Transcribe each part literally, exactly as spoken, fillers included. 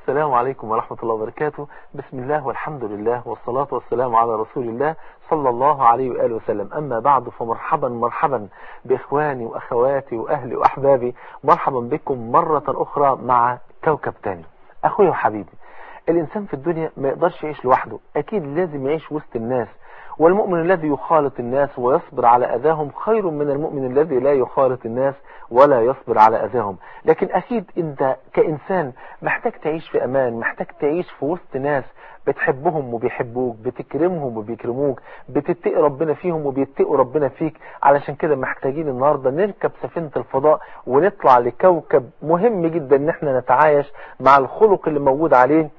السلام عليكم ورحمة الله وبركاته. بسم الله والحمد لله والصلاة والسلام على رسول الله صلى الله عليه وآله وسلم. أما بعد، فمرحبا مرحبا بإخواني وأخواتي وأهلي وأحبابي، مرحبا بكم مرة أخرى مع كوكب تاني. أخوي وحبيبي، الإنسان في الدنيا ما يقدرش يعيش لوحده، أكيد لازم يعيش وسط الناس، والمؤمن الذي يخالط الناس ويصبر على أذاهم خير من المؤمن الذي لا يخالط الناس ولا يصبر على أذاهم. لكن أكيد أنت كإنسان محتاج تعيش في أمان، محتاج تعيش في وسط ناس بتحبهم وبيحبوك، بتكرمهم وبيكرموك، بتتقي ربنا فيهم وبيتقوا ربنا فيك. علشان كده محتاجين النهاردة نركب سفينة الفضاء ونطلع لكوكب مهم جدا ان احنا نتعايش مع الخلق اللي موجود عليه.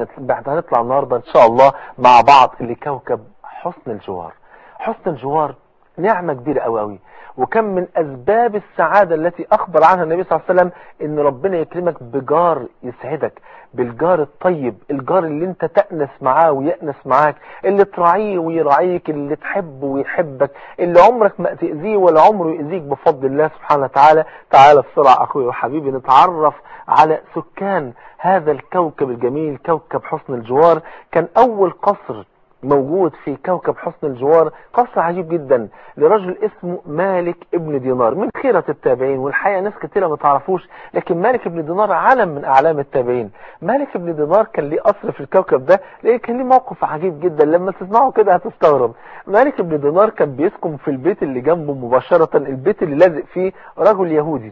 هنطلع النهاردة ان شاء الله مع بعض لكوكب حسن الجوار. حسن الجوار نعمة كبيرة قوي قوي، وكم من أسباب السعادة التي أخبر عنها النبي صلى الله عليه وسلم إن ربنا يكرمك بجار يسعدك، بالجار الطيب، الجار اللي انت تأنس معاه ويأنس معاك، اللي تراعيه ويراعيك، اللي تحبه ويحبك، اللي عمرك ما تأذيه ولا عمره يأذيك بفضل الله سبحانه وتعالى. تعالى بسرعة أخوي وحبيبي نتعرف على سكان هذا الكوكب الجميل، كوكب حسن الجوار. كان أول قصر موجود في كوكب حسن الجوار قصر عجيب جدا لرجل اسمه مالك ابن دينار من خيرة التابعين، والحقيقة ناس كتيرة ما تعرفوش، لكن مالك ابن دينار علم من أعلام التابعين. مالك ابن دينار كان ليه قصر في الكوكب ده، لأن كان ليه موقف عجيب جدا لما تسمعه كده هتستغرب. مالك ابن دينار كان بيسكن في البيت اللي جنبه مباشرة، البيت اللي لازق فيه رجل يهودي.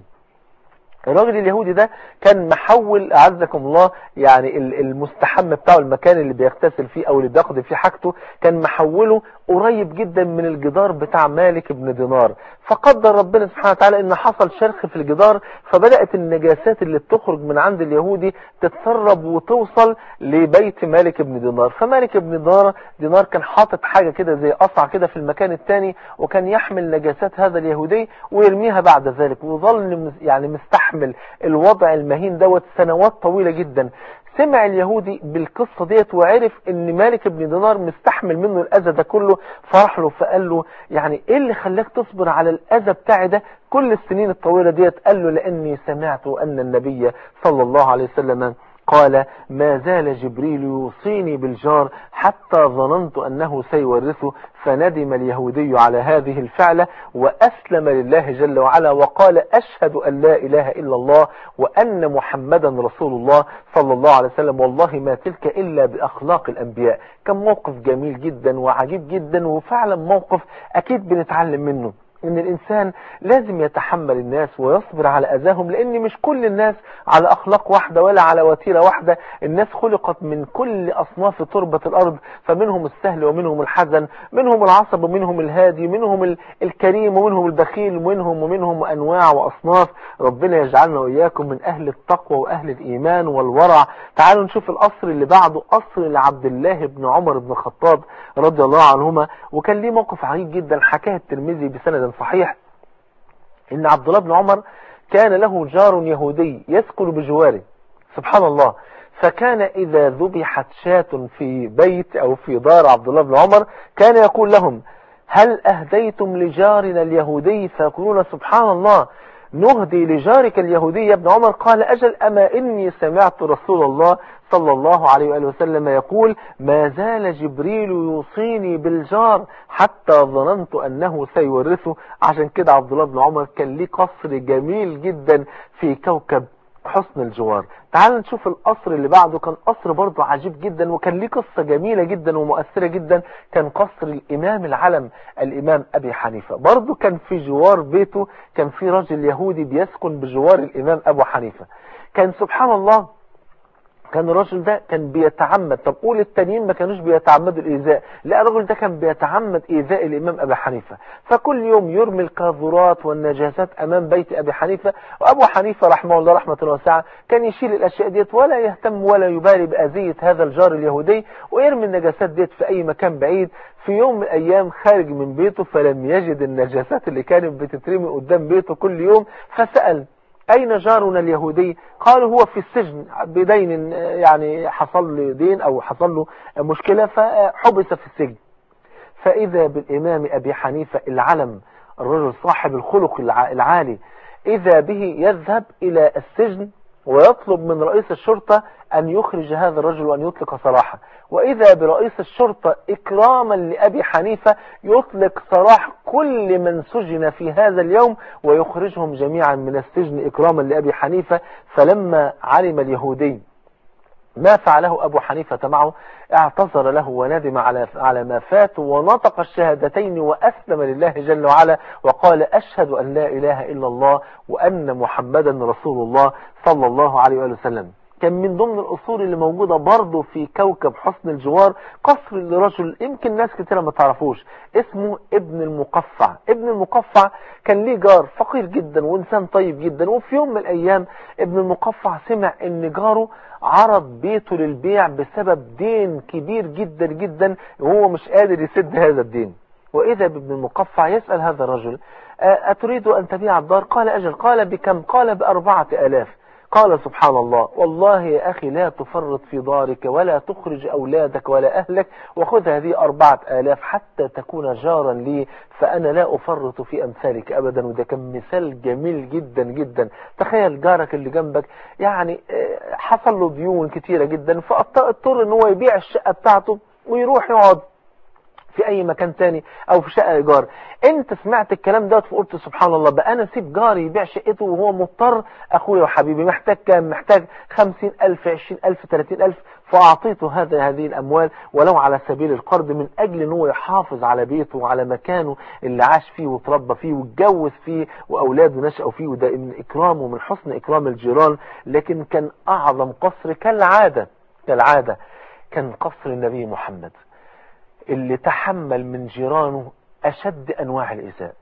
الراجل اليهودي ده كان محول أعزكم الله يعني المستحم بتاعه، المكان اللي بيغتسل فيه او اللي بياخد فيه حاجته، كان محوله قريب جدا من الجدار بتاع مالك ابن دينار. فقدر ربنا سبحانه وتعالى ان حصل شرخ في الجدار، فبدأت النجاسات اللي بتخرج من عند اليهودي تتسرب وتوصل لبيت مالك ابن دينار. فمالك ابن دينار دينار كان حاطط حاجة كده زي قصع كده في المكان الثاني، وكان يحمل نجاسات هذا اليهودي ويرميها بعد ذلك، وظل يعني مستحمل الوضع المهين دوت سنوات طويلة جدا. سمع اليهودي بالقصة ديت وعرف ان مالك ابن دينار مستحمل منه الاذى ده كله، فرح له فقال له يعني ايه اللي خلاك تصبر على الاذى بتاعي ده كل السنين الطويلة ديت؟ قال له لاني سمعت ان النبي صلى الله عليه وسلم قال ما زال جبريل يوصيني بالجار حتى ظننت أنه سيورثه. فندم اليهودي على هذه الفعلة وأسلم لله جل وعلا وقال أشهد أن لا إله إلا الله وأن محمدا رسول الله صلى الله عليه وسلم، والله ما تلك إلا بأخلاق الأنبياء. كان موقف جميل جدا وعجيب جدا، وفعلا موقف أكيد بنتعلم منه ان الانسان لازم يتحمل الناس ويصبر على اذاهم، لان مش كل الناس على اخلاق واحدة ولا على وتيرة واحدة. الناس خلقت من كل اصناف تربة الارض، فمنهم السهل ومنهم الحزن، منهم العصب ومنهم الهادي، منهم الكريم ومنهم البخيل، ومنهم ومنهم انواع واصناف. ربنا يجعلنا واياكم من اهل التقوى واهل الايمان والورع. تعالوا نشوف القصر اللي بعده، قصر لعبد الله بن عمر بن الخطاب رضي الله عنهما. وكان ليه موقف عجيب جدا حكاه الترمذي بسند صحيح، ان عبد الله بن عمر كان له جار يهودي يسكن بجواره، سبحان الله. فكان اذا ذبحت شاة في بيت او في دار عبد الله بن عمر كان يقول لهم هل اهديتم لجارنا اليهودي؟ فيقولون سبحان الله نهدي لجارك اليهودي يا ابن عمر. قال أجل، أما إني سمعت رسول الله صلى الله عليه وآله وسلم يقول ما زال جبريل يوصيني بالجار حتى ظننت أنه سيورثه. عشان كده عبد الله بن عمر كان ليه قصر جميل جدا في كوكب حسن الجوار. تعال نشوف القصر اللي بعده، كان قصر برضه عجيب جدا وكان ليه قصة جميلة جدا ومؤثرة جدا. كان قصر الإمام العلم الإمام أبي حنيفة، برضه كان في جوار بيته كان في رجل يهودي بيسكن بجوار الإمام أبو حنيفة. كان سبحان الله كان الرجل ده كان بيتعمد، طب قول التانيين ما كانوش بيتعمدوا الإيذاء، لا الرجل ده كان بيتعمد إيذاء الإمام أبي حنيفة. فكل يوم يرمي القاذورات والنجاسات أمام بيت أبي حنيفة، وأبو حنيفة رحمه الله رحمة واسعة كان يشيل الأشياء ديت ولا يهتم ولا يبالي بأذية هذا الجار اليهودي، ويرمي النجاسات ديت في أي مكان بعيد. في يوم من الأيام خارج من بيته فلم يجد النجاسات اللي كانت بتترمي قدام بيته كل يوم، فسأل أين جارنا اليهودي؟ قالوا هو في السجن بدين، يعني حصل له دين أو حصل له مشكلة فحبس في السجن. فإذا بالإمام أبي حنيفة العلم الرجل صاحب الخلق العالي، إذا به يذهب إلى السجن ويطلب من رئيس الشرطة أن يخرج هذا الرجل وأن يطلق سراحه. وإذا برئيس الشرطة إكراما لأبي حنيفة يطلق سراح كل من سجن في هذا اليوم ويخرجهم جميعا من السجن إكراما لأبي حنيفة. فلما علم اليهودي ما فعله أبو حنيفة معه اعتذر له وندم على على ما فات ونطق الشهادتين وأسلم لله جل وعلا وقال أشهد أن لا إله إلا الله وأن محمدا رسول الله صلى الله عليه وآله وسلم. كان من ضمن الأصول اللي موجودة برضه في كوكب حسن الجوار قصر لرجل يمكن ناس كتيرة ما تعرفوش اسمه ابن المقفع. ابن المقفع كان ليه جار فقير جدا وإنسان طيب جدا. وفي يوم من الأيام ابن المقفع سمع ان جاره عرض بيته للبيع بسبب دين كبير جدا جدا وهو مش قادر يسد هذا الدين. وإذا بابن المقفع يسأل هذا الرجل أتريد أن تبيع الدار؟ قال أجل. قال بكم؟ قال بأربعة آلاف. قال سبحان الله والله يا أخي لا تفرط في دارك ولا تخرج أولادك ولا أهلك وخذ هذه أربعة آلاف حتى تكون جارا لي فأنا لا أفرط في أمثالك أبدا. وده كان مثال جميل جدا جدا. تخيل جارك اللي جنبك يعني حصل له ديون كتيرة جدا فاضطر ان هو يبيع الشقة بتاعته ويروح يقعد في اي مكان تاني او في شقة ايجار. انت سمعت الكلام ده فقلت سبحان الله بقى انا سيب جاري يبيع شقته وهو مضطر. اخويا وحبيبي محتاج كام؟ محتاج خمسين الف عشرين الف ثلاثين الف فاعطيته هذا هذه الاموال ولو على سبيل القرض من اجل ان هو يحافظ على بيته وعلى مكانه اللي عاش فيه وتربى فيه واتجوز فيه واولاده نشأوا فيه. وده من اكرامه ومن حسن اكرام الجيران. لكن كان اعظم قصر كالعادة كالعادة كان قصر النبي محمد اللي تحمل من جيرانه أشد أنواع الإيذاء.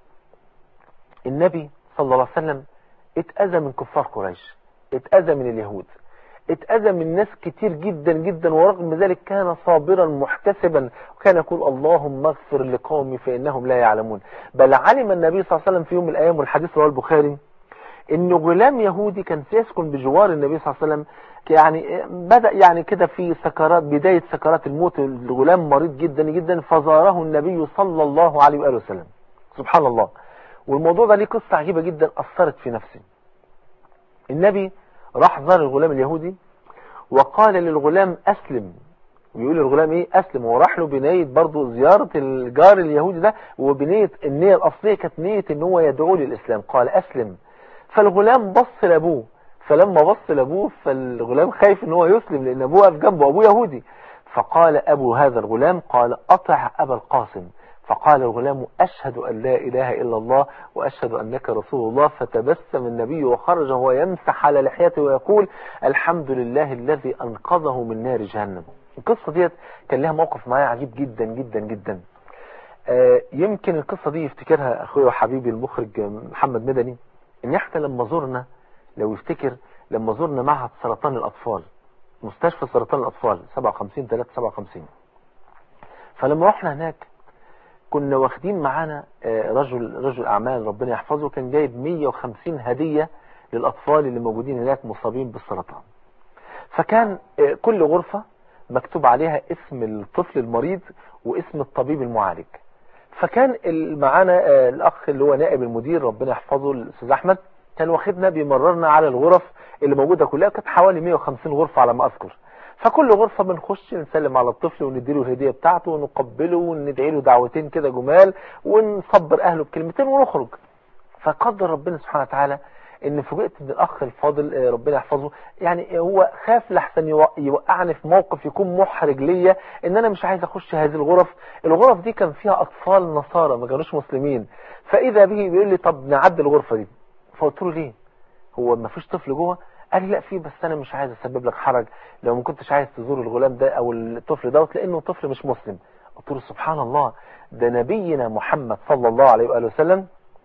النبي صلى الله عليه وسلم اتأذى من كفار قريش، اتأذى من اليهود، اتأذى من ناس كتير جدا جدا ورغم ذلك كان صابرا محتسبا وكان يقول اللهم اغفر لقومي فإنهم لا يعلمون. بل علم النبي صلى الله عليه وسلم في يوم من الأيام والحديث رواه البخاري إنه غلام يهودي كان سيسكن بجوار النبي صلى الله عليه وسلم يعني بدأ يعني كده في سكرات بداية سكرات الموت. الغلام مريض جدا جدا فزاره النبي صلى الله عليه وآله وسلم. سبحان الله. والموضوع ده ليه قصة عجيبة جدا أثرت في نفسي. النبي راح زار الغلام اليهودي وقال للغلام أسلم. ويقول للغلام ايه؟ أسلم. وراح له بنية برضو زيارة الجار اليهودي ده وبنية النية الأصلية كانت نية ان هو يدعو للإسلام. قال أسلم. فالغلام بص لأبوه فلما بص لأبوه فالغلام خايف ان هو يسلم لأن أبوه في جنبه أبوه يهودي. فقال أبو هذا الغلام قال أطع أبا القاسم. فقال الغلام أشهد أن لا إله إلا الله وأشهد أنك رسول الله. فتبسم النبي وخرج وهو يمسح على لحيته ويقول الحمد لله الذي أنقذه من نار جهنم. القصة ديت كان لها موقف معايا عجيب جدا جدا جدا. آه يمكن القصة دي يفتكرها أخوي وحبيبي المخرج محمد مدني ان احنا لما زرنا لو يفتكر لما زرنا معهد سرطان الاطفال مستشفى سرطان الاطفال سبعة وخمسين ثلاثة سبعة وخمسين. فلما رحنا هناك كنا واخدين معانا رجل رجل اعمال ربنا يحفظه كان جايب مية وخمسين هدية للاطفال اللي موجودين هناك مصابين بالسرطان. فكان كل غرفة مكتوب عليها اسم الطفل المريض واسم الطبيب المعالج. فكان معانا الاخ اللي هو نائب المدير ربنا يحفظه الاستاذ احمد كان واخدنا بيمررنا على الغرف اللي موجوده كلها كانت حوالي مية وخمسين غرفه على ما اذكر. فكل غرفه بنخش نسلم على الطفل ونديله الهديه بتاعته ونقبله وندعي له دعوتين كده جمال ونصبر اهله بكلمتين ونخرج. فقدر ربنا سبحانه وتعالى ان فوجئت ان الاخ الفاضل ربنا يحفظه يعني هو خاف لحسن يوقعني في موقف يكون محرج ليا ان انا مش عايز اخش هذه الغرف. الغرف دي كان فيها اطفال نصارى ما كانوش مسلمين. فاذا به بيقول لي طب نعدي الغرفه دي. فقلت له ليه؟ هو ما فيش طفل جوه؟ قال لي لا في بس انا مش عايز اسبب لك حرج لو ما كنتش عايز تزور الغلام ده او الطفل دوت لانه طفل مش مسلم. قلت له سبحان الله ده نبينا محمد صلى الله عليه واله وسلم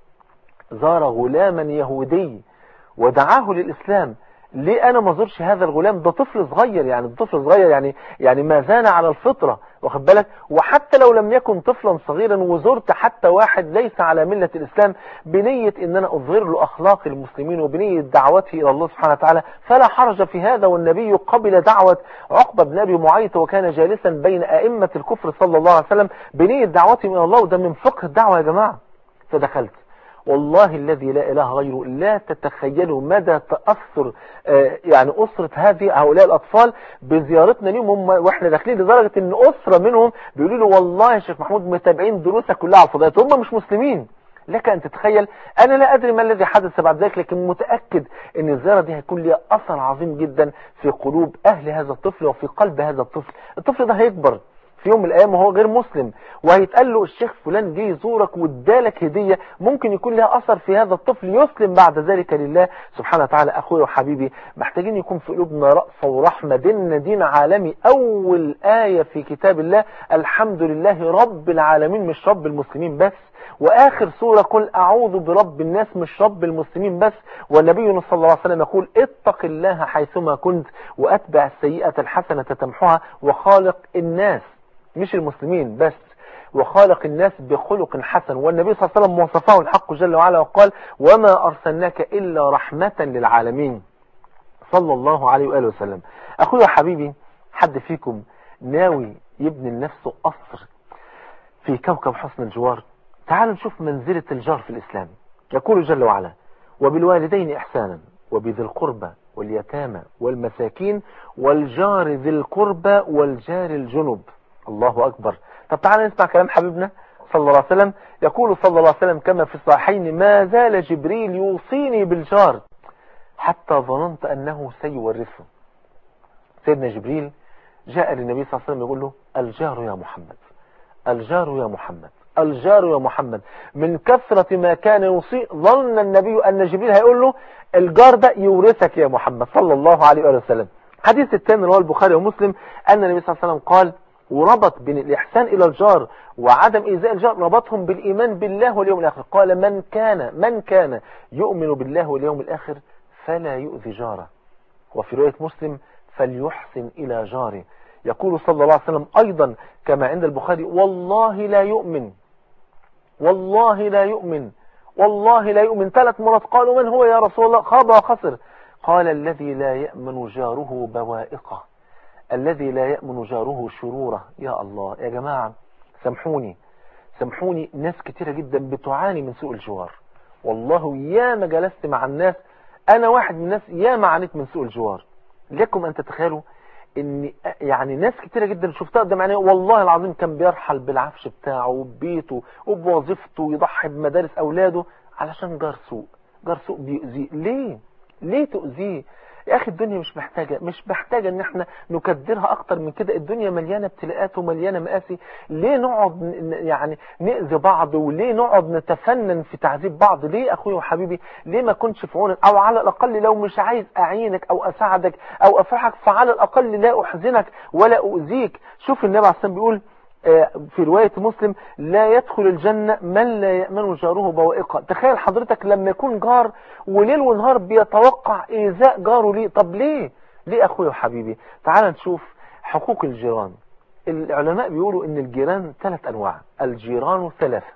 زار غلاما يهودي ودعاه للإسلام. ليه أنا ما زورش هذا الغلام؟ ده طفل صغير يعني طفل صغير يعني يعني ما زال على الفطرة واخد بالك. وحتى لو لم يكن طفلا صغيرا وزرت حتى واحد ليس على ملة الإسلام بنية إن أنا أظهر له أخلاق المسلمين وبنية دعوته إلى الله سبحانه وتعالى فلا حرج في هذا. والنبي قبل دعوة عقبة بن أبي معيط وكان جالسا بين أئمة الكفر صلى الله عليه وسلم بنية دعوتهم إلى الله. وده من فقه الدعوة يا جماعة. فدخلت والله الذي لا إله غيره لا تتخيلوا مدى تأثر آه يعني أسرة هذه هؤلاء الأطفال بزيارتنا لهم هم وإحنا داخلين، لدرجة إن أسرة منهم بيقولوا له والله يا شيخ محمود متابعين دروسك كلها على الفضائيات، هم مش مسلمين. لك أن تتخيل. أنا لا أدري ما الذي حدث بعد ذلك، لكن متأكد أن الزيارة دي هيكون لها أثر عظيم جدا في قلوب أهل هذا الطفل وفي قلب هذا الطفل. الطفل ده هيكبر في يوم من الأيام وهو غير مسلم، وهيتقال له الشيخ فلان جه يزورك وادالك هدية، ممكن يكون لها أثر في هذا الطفل يسلم بعد ذلك لله سبحانه وتعالى. أخوي وحبيبي، محتاجين يكون في قلوبنا رأفة ورحمة. ديننا دين عالمي. أول آية في كتاب الله الحمد لله رب العالمين، مش رب المسلمين بس. وآخر سورة قل أعوذ برب الناس، مش رب المسلمين بس. والنبي صلى الله عليه وسلم يقول اتق الله حيثما كنت وأتبع السيئة الحسنة تمحها وخالق الناس، مش المسلمين بس، وخالق الناس بخلق حسن. والنبي صلى الله عليه وسلم وصفه الحق جل وعلا وقال وما أرسلناك إلا رحمة للعالمين صلى الله عليه وآله وسلم. أخوي وحبيبي، حد فيكم ناوي يبني لنفسه قصر في كوكب حسن الجوار؟ تعالوا نشوف منزلة الجار في الإسلام. يقول جل وعلا وبالوالدين إحسانا وبذي القربى واليتامى والمساكين والجار ذي القربى والجار الجنب. الله أكبر. طب تعالى نسمع كلام حبيبنا صلى الله عليه وسلم. يقول صلى الله عليه وسلم كما في الصحيحين ما زال جبريل يوصيني بالجار حتى ظننت أنه سيورثه. سيدنا جبريل جاء للنبي صلى الله عليه وسلم يقول له الجار يا محمد، الجار يا محمد، الجار يا محمد. من كثرة ما كان يوصي ظن النبي أن جبريل هيقول له الجار ده يورثك يا محمد صلى الله عليه وسلم. حديث الثاني رواه البخاري ومسلم أن النبي صلى الله عليه وسلم قال وربط بين الإحسان إلى الجار وعدم إيذاء الجار، ربطهم بالإيمان بالله واليوم الآخر. قال من كان من كان يؤمن بالله واليوم الآخر فلا يؤذي جاره. وفي رواية مسلم فليحسن إلى جاره. يقول صلى الله عليه وسلم أيضا كما عند البخاري والله لا يؤمن، والله لا يؤمن، والله لا يؤمن. ثلاث مرات قالوا من هو يا رسول الله؟ خاب وخسر. قال الذي لا يأمن جاره بوائقه، الذي لا يأمن جاره شروره. يا الله يا جماعة، سامحوني سامحوني ناس كتيرة جدا بتعاني من سوء الجوار. والله يا ما جلست مع الناس، أنا واحد من الناس يا ما عانيت من سوء الجوار. لكم أن تتخيلوا ان يعني ناس كتيرة جدا شفتها قدام عيني والله العظيم كان بيرحل بالعفش بتاعه وببيته وبوظيفته يضحي بمدارس اولاده علشان جار سوء. جار سوء بيؤذيه. ليه ليه تؤذيه يا اخي؟ الدنيا مش محتاجة مش محتاجة ان احنا نكدرها اكتر من كده. الدنيا مليانة ابتلاءات ومليانة مآسي. ليه نقعد يعني نأذي بعض؟ وليه نقعد نتفنن في تعذيب بعض؟ ليه اخوي وحبيبي؟ ليه ما كنتش في عونك؟ او على الاقل لو مش عايز اعينك او اساعدك او افرحك فعلى الاقل لا احزنك ولا اؤذيك. شوف النبي عليه الصلاة والسلام بيقول في رواية مسلم لا يدخل الجنة من لا يأمن جاره بوائقه. تخيل حضرتك لما يكون جار وليل ونهار بيتوقع إيذاء جاره. ليه؟ طب ليه ليه أخوي وحبيبي؟ تعال نشوف حقوق الجيران. العلماء بيقولوا إن الجيران ثلاث أنواع. الجيران ثلاثة.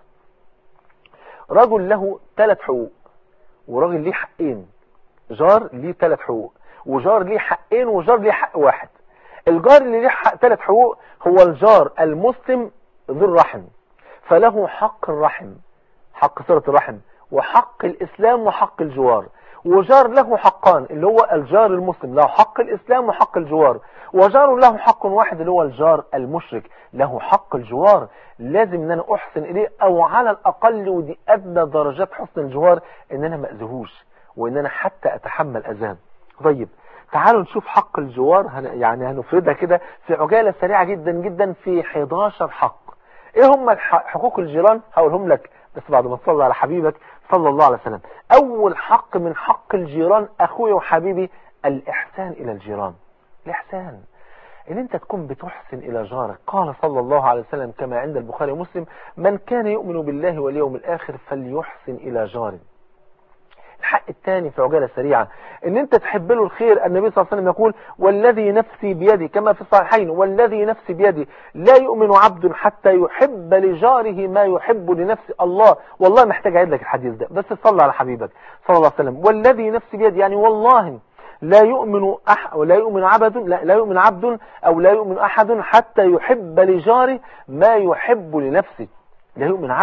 رجل له ثلاث حقوق وراجل ليه حقين. جار ليه ثلاث حقوق وجار ليه حقين وجار ليه حق واحد. الجار اللي ليه حق ثلاث حقوق هو الجار المسلم ذو الرحم، فله حق الرحم، حق صلة الرحم، وحق الإسلام وحق الجوار. وجار له حقان اللي هو الجار المسلم له حق الإسلام وحق الجوار. وجار له حق واحد اللي هو الجار المشرك له حق الجوار. لازم ان انا احسن اليه، او على الاقل ودي ادنى درجات حسن الجوار ان انا ما اذيهوش وان انا حتى اتحمل اذاه. طيب تعالوا نشوف حق الجوار. هن يعني هنفردها كده في عجالة سريعة جدا جدا في حداشر حق. ايه هم حقوق الجيران؟ هقولهم لك بس بعد ما تصلي على حبيبك صلى الله عليه وسلم. اول حق من حق الجيران اخويا وحبيبي الاحسان الى الجيران. الاحسان ان انت تكون بتحسن الى جارك. قال صلى الله عليه وسلم كما عند البخاري ومسلم من كان يؤمن بالله واليوم الاخر فليحسن الى جاره. الحق الثاني في عجالة سريعة ان انت تحب له الخير. النبي صلى الله عليه وسلم يقول والذي نفسي بيدي كما في الصحيحين والذي نفسي بيدي لا يؤمن عبد حتى يحب لجاره ما يحب لنفسه. الله والله محتاج اعيد لك الحديث ده بس صلى على حبيبك صلى الله عليه وسلم. والذي نفسي بيدي يعني والله لا يؤمن أح ولا يؤمن عبد لا, لا يؤمن عبد او لا يؤمن احد حتى يحب لجاره ما يحب لنفسه. لا يؤمن عبد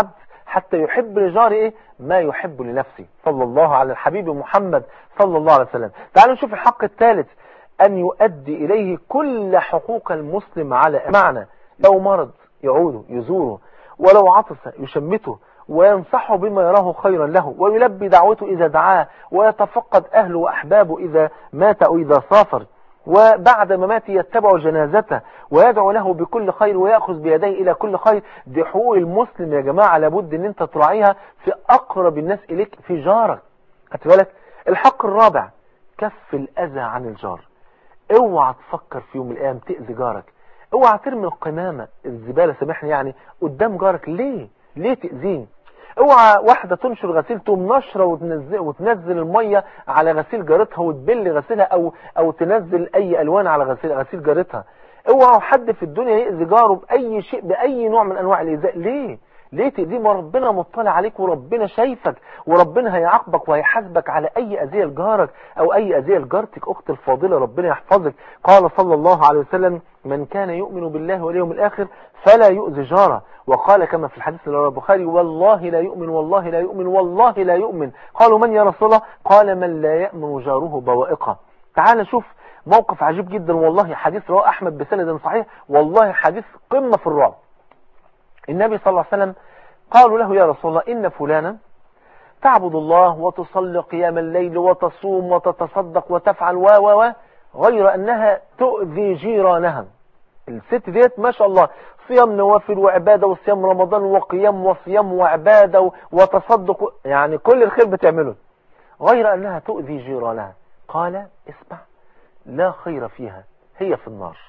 حتى يحب لجاره ايه ما يحب لنفسه، صلى الله على الحبيب محمد صلى الله عليه وسلم. تعالوا نشوف الحق الثالث، ان يؤدي اليه كل حقوق المسلم على معنى لو مرض يعوده يزوره، ولو عطس يشمته، وينصحه بما يراه خيرا له، ويلبي دعوته إذا دعاه، ويتفقد أهله وأحبابه إذا مات أو إذا سافر، وبعد مماته يتبع جنازته ويدعو له بكل خير ويأخذ بيديه إلى كل خير. دي حقوق المسلم يا جماعة، لابد ان انت تراعيها في أقرب الناس إليك، في جارك. خدت بالك؟ الحق الرابع كف الأذى عن الجار. اوعى تفكر في يوم من الأيام تأذي جارك، اوعى ترمي القمامة الزبالة سامحني يعني قدام جارك. ليه؟ ليه تأذيه؟ اوعى واحدة تنشر غسيل تقوم نشرة وتنزل, وتنزل المية على غسيل جارتها وتبل غسيلها او او تنزل اي الوان على غسيل غسيل جارتها. اوعى حد في الدنيا يأذي جاره بأي شيء، بأي نوع من انواع الإيذاء. ليه؟ ليه تأذيه؟ ما ربنا مطلع عليك وربنا شايفك وربنا هيعاقبك وهيحاسبك على اي اذية لجارك او اي اذية لجارتك. اخت الفاضلة ربنا يحفظك، قال صلى الله عليه وسلم من كان يؤمن بالله واليوم الاخر فلا يؤذي جاره. وقال كما في الحديث رواه البخاري والله لا يؤمن والله لا يؤمن والله لا يؤمن. قالوا من يا رسول الله؟ قال من لا يأمن جاره بوائقه. تعال شوف موقف عجيب جدا والله، حديث رواه احمد بسند صحيح، والله حديث قمة في الرعب. النبي صلى الله عليه وسلم قالوا له يا رسول الله إن فلانا تعبد الله وتصلي قيام الليل وتصوم وتتصدق وتفعل و و و غير أنها تؤذي جيرانها. الست ديت ما شاء الله صيام نوافل وعبادة وصيام رمضان وقيام وصيام وعبادة وتصدق، يعني كل الخير بتعمله، غير أنها تؤذي جيرانها. قال اسمع لا خير فيها هي في النار.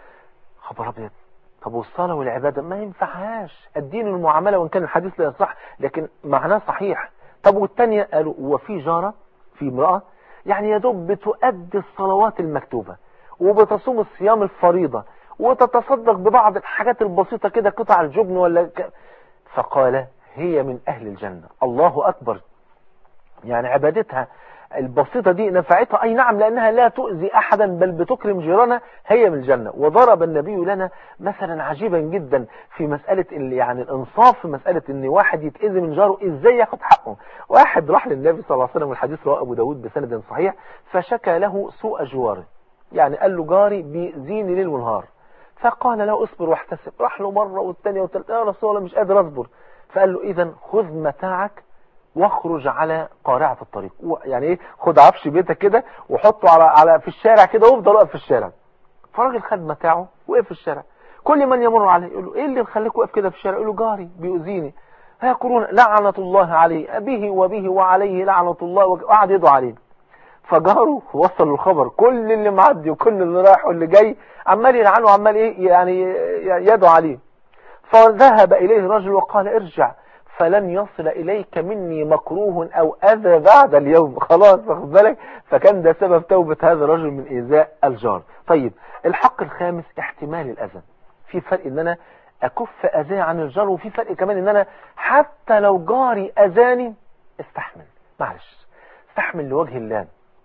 خبر أبيض. طب والصلاة والعبادة ما ينفعهاش، الدين المعاملة وإن كان الحديث لا يصح لكن معناه صحيح. طب والتانية قالوا وفي جارة في امرأة يعني يدوب بتؤدي الصلوات المكتوبة وبتصوم الصيام الفريضة وتتصدق ببعض الحاجات البسيطة كده قطع الجبن ولا ك... فقال هي من أهل الجنة. الله أكبر. يعني عبادتها البسيطة دي نفعتها أي نعم لأنها لا تؤذي أحدا بل بتكرم جيرانها، هي من الجنة. وضرب النبي لنا مثلا عجيبا جدا في مسألة اللي يعني الإنصاف، في مسألة إن واحد يتأذي من جاره إزاي ياخد حقه. واحد راح للنبي صلى الله عليه وسلم والحديث رواه أبو داود بسند صحيح، فشكى له سوء جواره، يعني قال له جاري بيأذيني ليل ونهار. فقال له اصبر واحتسب. راح له مرة والثانية والثالثة يا رسول الله مش قادر أصبر. فقال له إذن خذ متاعك واخرج على قارعة الطريق، يعني ايه خد عفش بيتك كده وحطه على على في الشارع كده وافضل واقف في الشارع. فالراجل خد متاعه وقف في الشارع، كل من يمر عليه يقول له ايه اللي مخليك واقف كده في الشارع؟ يقول له جاري بيؤذيني. فيقولون لعنة الله عليه به وبه وعليه لعنة الله، وقعد يدعو عليه. فجاره وصل الخبر، كل اللي معدي وكل اللي رايح واللي جاي عمال يلعنه، عمال ايه يعني يدعو عليه. فذهب اليه الرجل وقال ارجع فلن يصل إليك مني مكروه أو أذى بعد اليوم. خلاص واخد بالك. فكان ده سبب توبة هذا الرجل من إيذاء الجار. طيب الحق الخامس احتمال الأذى. في فرق إن أنا أكف أذى عن الجار، وفي فرق كمان إن أنا حتى لو جاري أذاني استحمل، معلش استحمل لوجه الله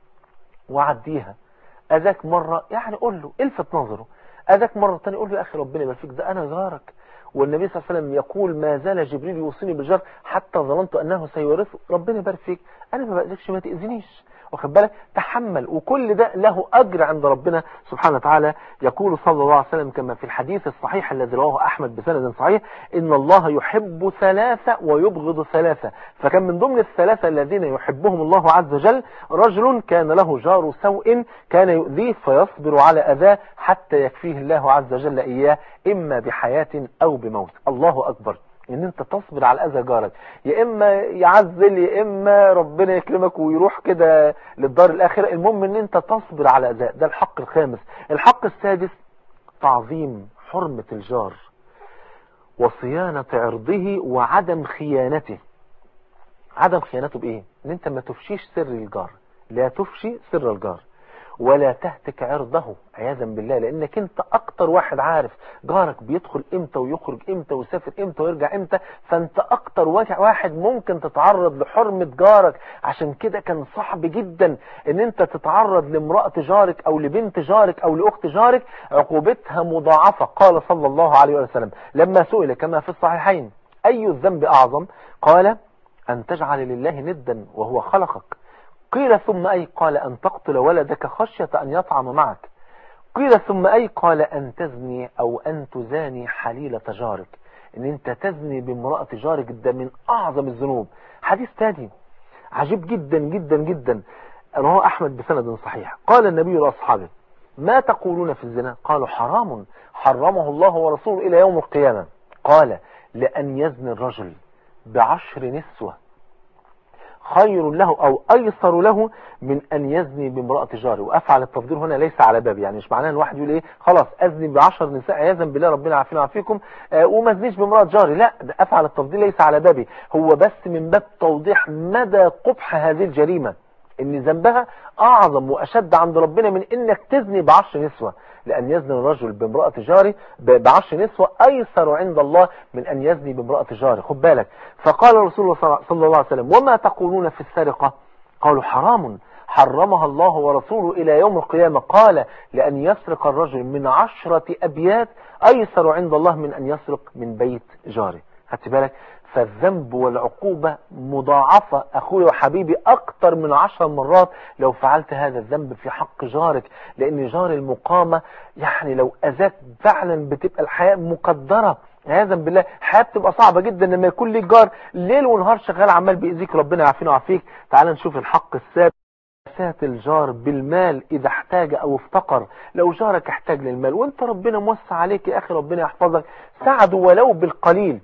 وعديها. أذاك مرة يعني قول له الفت نظره، أذاك مرة تاني قول له يا أخي ربنا يبارك فيك ده أنا جارك، والنبي صلى الله عليه وسلم يقول ما زال جبريل يوصيني بالجار حتى ظننت أنه سيورثه. ربنا يبارك فيك أنا ما بأذيكش ما تأذينيش، واخد بالك، تحمل، وكل ده له أجر عند ربنا سبحانه وتعالى. يقول صلى الله عليه وسلم كما في الحديث الصحيح الذي رواه أحمد بسند صحيح إن الله يحب ثلاثة ويبغض ثلاثة. فكان من ضمن الثلاثة الذين يحبهم الله عز وجل رجل كان له جار سوء كان يؤذيه فيصبر على أذاه حتى يكفيه الله عز وجل إياه إما بحياة أو بموت. الله أكبر. ان انت تصبر على اذى جارك، يا اما يعزل يا اما ربنا يكرمك ويروح كده للدار الاخره، المهم ان انت تصبر على اذاه. ده الحق الخامس. الحق السادس تعظيم حرمة الجار وصيانة عرضه وعدم خيانته. عدم خيانته بايه؟ ان انت ما تفشيش سر الجار، لا تفشي سر الجار ولا تهتك عرضه عياذا بالله، لانك انت اكتر واحد عارف جارك بيدخل امتى ويخرج امتى ويسافر امتى ويرجع امتى، فانت اكتر واحد ممكن تتعرض لحرمة جارك. عشان كده كان صعب جدا ان انت تتعرض لامرأة جارك او لبنت جارك او لاخت جارك، عقوبتها مضاعفة. قال صلى الله عليه وسلم لما سئل كما في الصحيحين أي الذنب أعظم؟ قال أن تجعل لله ندا وهو خلقك. قيل ثم أي؟ قال أن تقتل ولدك خشية أن يطعم معك. قيل ثم أي؟ قال أن تزني أو أن تزاني حليلة جارك، ان انت تزني بامرأة جارك، ده من اعظم الذنوب. حديث تاني عجيب جدا جدا جدا رواه احمد بسند صحيح. قال النبي لاصحابه ما تقولون في الزنا؟ قالوا حرام حرمه الله ورسوله الى يوم القيامة. قال لأن يزني الرجل بعشر نسوة خير له أو أيسر له من أن يزني بامرأة جاره. وأفعل التفضيل هنا ليس على باب، يعني مش معناه الواحد يقول إيه خلاص أزني بعشر نساء عياذا بالله ربنا عافينا وعافيكم آه وما أزنيش بامرأة جاري، لا، ده أفعل التفضيل ليس على بابي، هو بس من باب توضيح مدى قبح هذه الجريمة، إن ذنبها أعظم وأشد عند ربنا من إنك تزني بعشر نسوة. لأن يزني الرجل بامرأة جاري بعشر نسوة أيسر عند الله من أن يزني بامرأة جاري. خد بالك. فقال رسول الله صلى الله عليه وسلم وما تقولون في السرقة؟ قالوا حرام حرمها الله ورسوله إلى يوم القيامة. قال لأن يسرق الرجل من عشرة أبيات أيسر عند الله من أن يسرق من بيت جاري. خدت بالك؟ فالذنب والعقوبة مضاعفة أخوي وحبيبي أكتر من عشر مرات لو فعلت هذا الذنب في حق جارك، لأن جار المقامة يعني لو أذاك فعلا بتبقى الحياة مقدرة عياذا بالله. الحياة بتبقى صعبة جدا لما يكون ليك جار ليل ونهار شغال عمال بيأذيك، ربنا يعافينا ويعافيك. تعال نشوف الحق السابق. سات الجار بالمال إذا احتاج أو افتقر. لو جارك احتاج للمال وانت ربنا موسع عليك يا أخي ربنا يحفظك، ساعده ولو بالقليل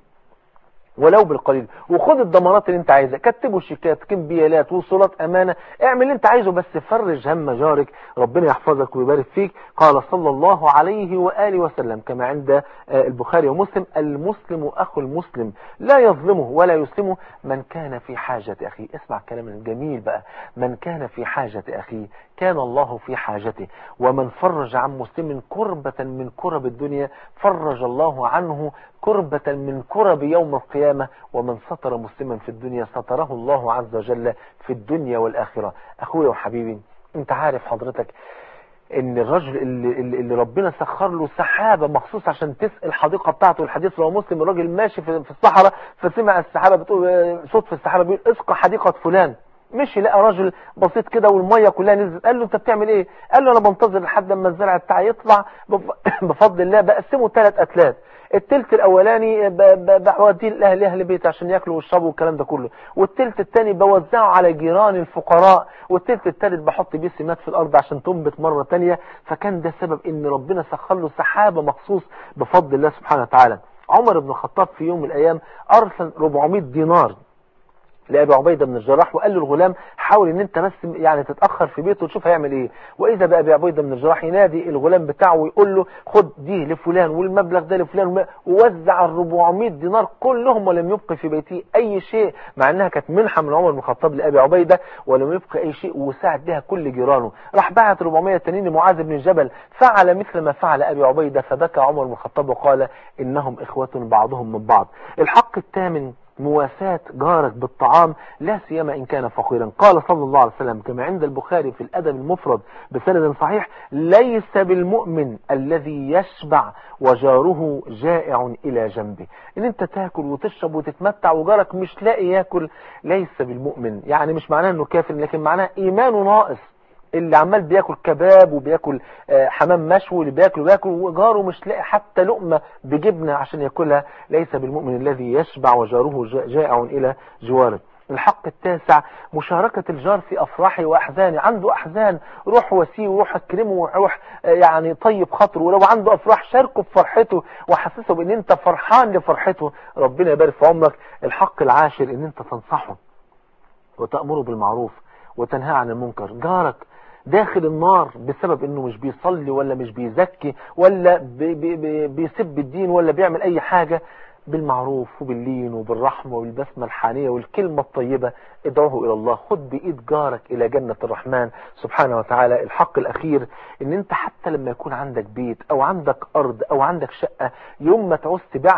ولو بالقليل، وخد الضمانات اللي انت عايزها، كتبوا شيكات كمبيالات وصولات امانه، اعمل اللي انت عايزه بس فرج هم جارك ربنا يحفظك ويبارك فيك. قال صلى الله عليه واله وسلم كما عند البخاري ومسلم المسلم اخو المسلم لا يظلمه ولا يسلمه من كان في حاجه اخيه. اسمع الكلام الجميل بقى، من كان في حاجه اخيه كان الله في حاجته، ومن فرج عن مسلم كربة من كرب الدنيا فرج الله عنه كربة من كرب يوم القيامة، ومن ستر مسلما في الدنيا ستره الله عز وجل في الدنيا والآخرة. أخوي وحبيبي، انت عارف حضرتك ان الرجل اللي, اللي ربنا سخر له سحابة مخصوص عشان تسقي الحديقة بتاعته، الحديث رواه مسلم، الراجل ماشي في الصحراء فسمع السحابة بتقول صوت في السحابة بيقول اسقى حديقة فلان، مشي لقى راجل بسيط كده والميه كلها نزلت، قال له انت بتعمل ايه؟ قال له انا بنتظر لحد اما الزرع بتاعي يطلع بفضل الله، بقسمه ثلاث اتلات، التلت الاولاني بوديه لاهل اهل بيتي عشان ياكلوا ويشربوا والكلام ده كله، والتلت الثاني بوزعه على جيران الفقراء، والتلت الثالث بحط بيه سمات في الارض عشان تنبت مره ثانيه. فكان ده سبب ان ربنا سخر له سحابه مخصوص بفضل الله سبحانه وتعالى. عمر بن الخطاب في يوم من الايام ارسل أربعمائة دينار لأبي عبيدة بن الجراح وقال له الغلام حاول ان انت بس يعني تتأخر في بيته وتشوف هيعمل ايه. واذا بقى ابي عبيدة بن الجراح ينادي الغلام بتاعه ويقول له خد دي لفلان والمبلغ ده لفلان، ووزع ال أربعمائة دينار كلهم ولم يبقي في بيته اي شيء، مع انها كانت منحة من عمر بن الخطاب لأبي عبيدة ولم يبقي اي شيء، وساعد بها كل جيرانه. راح بعت أربعمائة تانيين لمعاذ بن جبل فعل مثل ما فعل ابي عبيدة، فبكى عمر بن الخطاب وقال انهم اخوة بعضهم من بعض. الحق الثامن مواساة جارك بالطعام لا سيما إن كان فقيرا. قال صلى الله عليه وسلم كما عند البخاري في الأدب المفرد بسند صحيح ليس بالمؤمن الذي يشبع وجاره جائع إلى جنبه. إن أنت تاكل وتشرب وتتمتع وجارك مش لاقي ياكل، ليس بالمؤمن، يعني مش معناه أنه كافر، لكن معناه إيمانه ناقص. اللي عمال بياكل كباب وبياكل حمام مشوي اللي بياكل وبياكل وجاره مش لاقي حتى لقمة بجبنة عشان ياكلها، ليس بالمؤمن الذي يشبع وجاره جائع إلى جواره. الحق التاسع مشاركة الجار في أفراحه وأحزانه. عنده أحزان روح وسيه وروح اكرمه وروح يعني طيب خاطره، ولو عنده أفراح شاركه في فرحته وحسسه بأن أنت فرحان لفرحته، ربنا يبارك في عمرك. الحق العاشر أن أنت تنصحه وتأمره بالمعروف وتنهى عن المنكر. جارك داخل النار بسبب انه مش بيصلي ولا مش بيزكي ولا بي بي بيسب الدين ولا بيعمل اي حاجة، بالمعروف وباللين وبالرحمة والبسمة الحانية والكلمة الطيبة ادعوه الى الله. خد بايد جارك الى جنة الرحمن سبحانه وتعالى. الحق الاخير ان انت حتى لما يكون عندك بيت او عندك ارض او عندك شقة، يوم ما تعوز تبيعها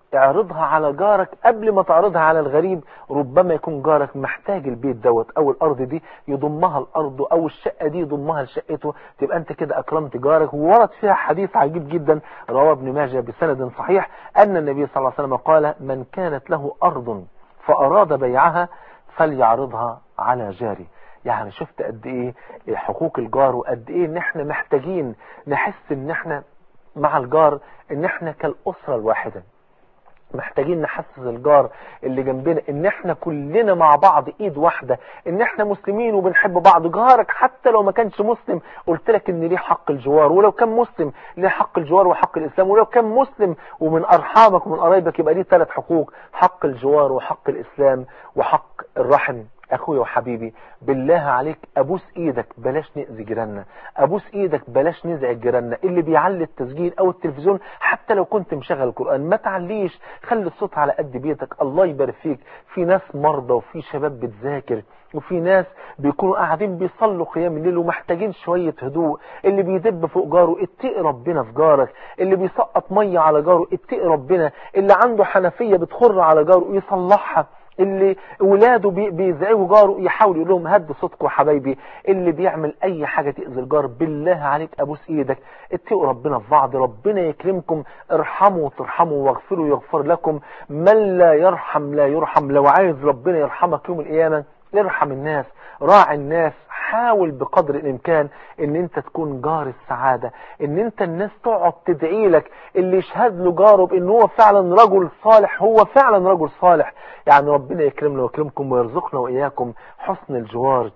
اعرضها على جارك قبل ما تعرضها على الغريب. ربما يكون جارك محتاج البيت دوت او الارض دي يضمها الارض، او الشقة دي يضمها لشقته، تبقى انت كده اكرمت جارك. وورد فيها حديث عجيب جدا رواه ابن ماجه بسند صحيح ان النبي صلى الله عليه وسلم قال: من كانت له ارض فاراد بيعها فليعرضها على جاري. يعني شفت قد ايه حقوق الجار، وقد ايه ان احنا محتاجين نحس ان احنا مع الجار ان احنا كالاسرة الواحدة. محتاجين نحسس الجار اللي جنبنا ان احنا كلنا مع بعض ايد واحدة، ان احنا مسلمين وبنحب بعض. جارك حتى لو ما كانش مسلم قلت لك ان ليه حق الجوار، ولو كان مسلم ليه حق الجوار وحق الاسلام، ولو كان مسلم ومن ارحامك ومن قرايبك يبقى ليه ثلاث حقوق: حق الجوار وحق الاسلام وحق الرحم. اخويا وحبيبي بالله عليك ابوس ايدك بلاش نأذي جيراننا، ابوس ايدك بلاش نزعج جيراننا. اللي بيعلي التسجيل او التلفزيون حتى لو كنت مشغل القرآن ما تعليش، خلي الصوت على قد بيتك. الله يبارك فيك. في ناس مرضى وفي شباب بتذاكر وفي ناس بيكونوا قاعدين بيصلوا قيام الليل ومحتاجين شوية هدوء. اللي بيدب فوق جاره اتقي ربنا في جارك، اللي بيسقط مية على جاره اتقي ربنا، اللي عنده حنفية بتخر على جاره يصلحها، اللي ولاده بيزعجوا جاره يحاول يقول لهم هدوا صوتكم يا حبايبي. اللي بيعمل اي حاجة تأذي الجار بالله عليك ابوس ايدك اتقوا ربنا في بعض. ربنا يكرمكم. ارحموا وترحموا واغفروا يغفر لكم. من لا يرحم لا يرحم. لو عايز ربنا يرحمك يوم القيامة ارحم الناس، راعي الناس، حاول بقدر الامكان ان انت تكون جار السعادة، ان انت الناس تقعد تدعي لك. اللي يشهد له جاره بان هو فعلا رجل صالح هو فعلا رجل صالح. يعني ربنا يكرمنا ويكرمكم ويرزقنا واياكم حسن الجوار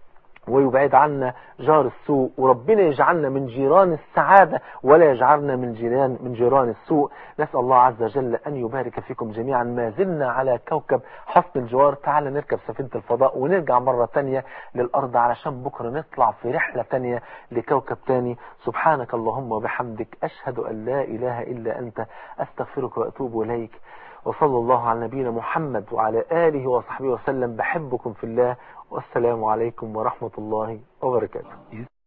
ويبعد عنا جار السوء، وربنا يجعلنا من جيران السعادة ولا يجعلنا من جيران من جيران السوء. نسأل الله عز وجل أن يبارك فيكم جميعا. ما زلنا على كوكب حسن الجوار. تعال نركب سفينة الفضاء ونرجع مرة تانية للأرض علشان بكرة نطلع في رحلة تانية لكوكب تاني. سبحانك اللهم وبحمدك أشهد أن لا إله إلا أنت أستغفرك وأتوب إليك. وصلى الله على نبينا محمد وعلى آله وصحبه وسلم. بحبكم في الله، والسلام عليكم ورحمة الله وبركاته.